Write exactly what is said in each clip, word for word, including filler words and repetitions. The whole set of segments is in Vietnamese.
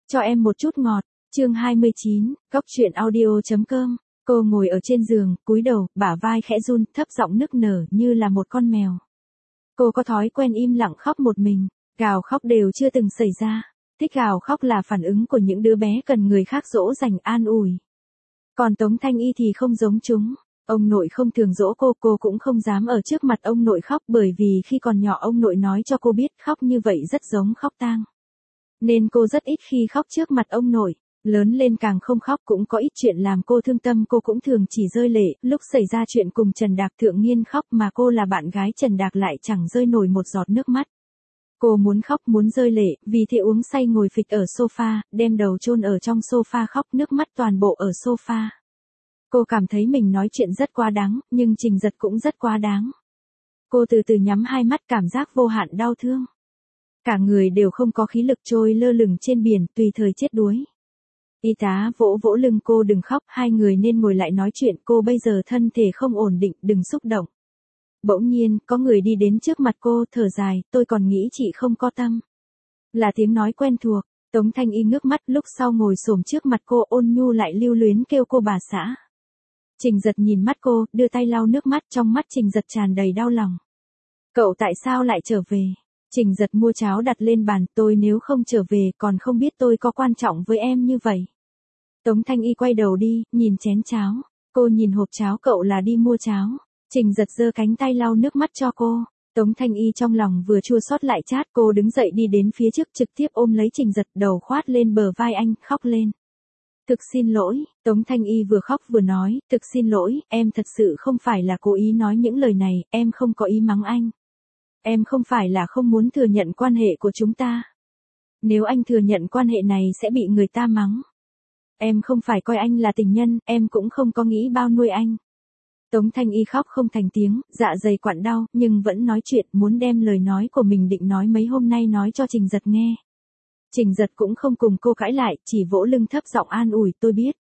Cho em một chút ngọt, chương hai mươi chín, góc truyện audio chấm com. Cô ngồi ở trên giường, cúi đầu, bả vai khẽ run, thấp giọng nức nở như là một con mèo. Cô có thói quen im lặng khóc một mình, gào khóc đều chưa từng xảy ra. Thích gào khóc là phản ứng của những đứa bé cần người khác dỗ dành an ủi. Còn Tống Thanh Y thì không giống chúng. Ông nội không thường dỗ cô, cô cũng không dám ở trước mặt ông nội khóc bởi vì khi còn nhỏ ông nội nói cho cô biết khóc như vậy rất giống khóc tang. Nên cô rất ít khi khóc trước mặt ông nội, lớn lên càng không khóc cũng có ít chuyện làm cô thương tâm, cô cũng thường chỉ rơi lệ. Lúc xảy ra chuyện cùng Trần Đạc Thượng Nghiên khóc mà cô là bạn gái Trần Đạc lại chẳng rơi nổi một giọt nước mắt. Cô muốn khóc muốn rơi lệ, vì thế uống say ngồi phịch ở sofa, đem đầu chôn ở trong sofa khóc nước mắt toàn bộ ở sofa. Cô cảm thấy mình nói chuyện rất quá đáng, nhưng Trình Giật cũng rất quá đáng. Cô từ từ nhắm hai mắt, cảm giác vô hạn đau thương. Cả người đều không có khí lực, trôi lơ lửng trên biển, tùy thời chết đuối. Y tá vỗ vỗ lưng cô, đừng khóc, hai người nên ngồi lại nói chuyện, cô bây giờ thân thể không ổn định, đừng xúc động. Bỗng nhiên, có người đi đến trước mặt cô, thở dài, tôi còn nghĩ chị không có tâm. Là tiếng nói quen thuộc, Tống Thanh Y ngước mắt, lúc sau ngồi xổm trước mặt cô, ôn nhu lại lưu luyến kêu cô bà xã. Trình Giật nhìn mắt cô, đưa tay lau nước mắt, trong mắt Trình Giật tràn đầy đau lòng. Cậu tại sao lại trở về? Trình Giật mua cháo đặt lên bàn, tôi nếu không trở về còn không biết tôi có quan trọng với em như vậy. Tống Thanh Y quay đầu đi, nhìn chén cháo. Cô nhìn hộp cháo, cậu là đi mua cháo. Trình Giật giơ cánh tay lau nước mắt cho cô. Tống Thanh Y trong lòng vừa chua xót lại chát, cô đứng dậy đi đến phía trước, trực tiếp ôm lấy Trình Giật, đầu khoát lên bờ vai anh, khóc lên. Thực xin lỗi, Tống Thanh Y vừa khóc vừa nói, thực xin lỗi, em thật sự không phải là cố ý nói những lời này, em không có ý mắng anh. Em không phải là không muốn thừa nhận quan hệ của chúng ta. Nếu anh thừa nhận quan hệ này sẽ bị người ta mắng. Em không phải coi anh là tình nhân, em cũng không có nghĩ bao nuôi anh. Tống Thanh Y khóc không thành tiếng, dạ dày quặn đau, nhưng vẫn nói chuyện, muốn đem lời nói của mình định nói mấy hôm nay nói cho Trình Giật nghe. Trình Giật cũng không cùng cô cãi lại, chỉ vỗ lưng thấp giọng an ủi, tôi biết.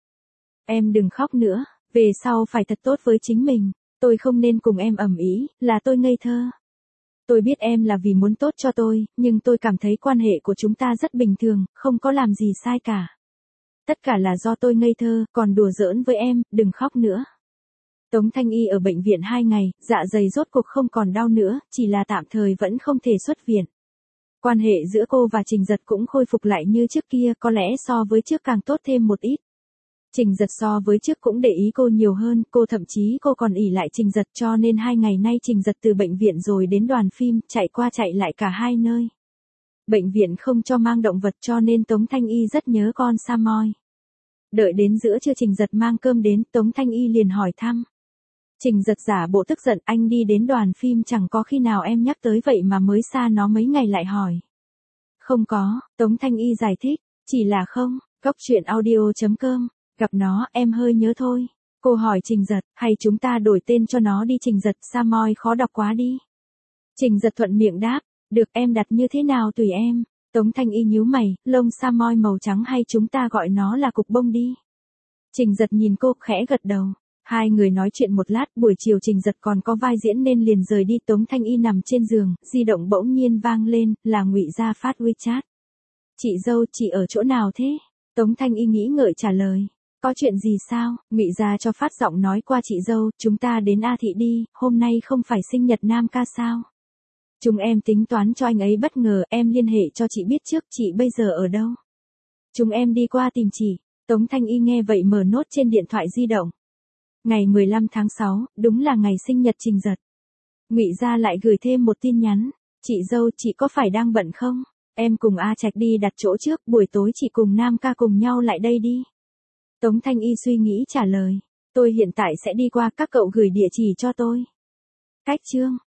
Em đừng khóc nữa, về sau phải thật tốt với chính mình, tôi không nên cùng em ầm ĩ, là tôi ngây thơ. Tôi biết em là vì muốn tốt cho tôi, nhưng tôi cảm thấy quan hệ của chúng ta rất bình thường, không có làm gì sai cả. Tất cả là do tôi ngây thơ, còn đùa giỡn với em, đừng khóc nữa. Tống Thanh Y ở bệnh viện hai ngày, dạ dày rốt cuộc không còn đau nữa, chỉ là tạm thời vẫn không thể xuất viện. Quan hệ giữa cô và Trình Giật cũng khôi phục lại như trước kia, có lẽ so với trước càng tốt thêm một ít. Trình Giật so với trước cũng để ý cô nhiều hơn, cô thậm chí cô còn ỷ lại Trình Giật, cho nên hai ngày nay Trình Giật từ bệnh viện rồi đến đoàn phim, chạy qua chạy lại cả hai nơi. Bệnh viện không cho mang động vật cho nên Tống Thanh Y rất nhớ con Samoy. Đợi đến giữa trưa Trình Giật mang cơm đến, Tống Thanh Y liền hỏi thăm. Trình Giật giả bộ tức giận, anh đi đến đoàn phim chẳng có khi nào em nhắc tới vậy mà mới xa nó mấy ngày lại hỏi. Không có, Tống Thanh Y giải thích, chỉ là không, góc truyện audio chấm com, gặp nó em hơi nhớ thôi. Cô hỏi Trình Giật, hay chúng ta đổi tên cho nó đi? Trình Giật, Samoy khó đọc quá đi. Trình Giật thuận miệng đáp, được, em đặt như thế nào tùy em. Tống Thanh Y nhíu mày, lông Samoy màu trắng hay chúng ta gọi nó là cục bông đi. Trình Giật nhìn cô, khẽ gật đầu. Hai người nói chuyện một lát, buổi chiều Trình Giật còn có vai diễn nên liền rời đi. Tống Thanh Y nằm trên giường, di động bỗng nhiên vang lên, là Ngụy Gia phát WeChat. Chị dâu, chị ở chỗ nào thế? Tống Thanh Y nghĩ ngợi trả lời. Có chuyện gì sao? Ngụy Gia cho phát giọng nói qua, chị dâu, chúng ta đến A Thị đi, hôm nay không phải sinh nhật Nam ca sao? Chúng em tính toán cho anh ấy bất ngờ, em liên hệ cho chị biết trước, chị bây giờ ở đâu? Chúng em đi qua tìm chị. Tống Thanh Y nghe vậy mở nốt trên điện thoại di động. Ngày mười lăm tháng sáu, đúng là ngày sinh nhật Trình Giật. Ngụy Gia lại gửi thêm một tin nhắn. Chị dâu, chị có phải đang bận không? Em cùng A Trạch đi đặt chỗ trước, buổi tối chị cùng Nam ca cùng nhau lại đây đi. Tống Thanh Y suy nghĩ trả lời. Tôi hiện tại sẽ đi qua, các cậu gửi địa chỉ cho tôi. Cách chương.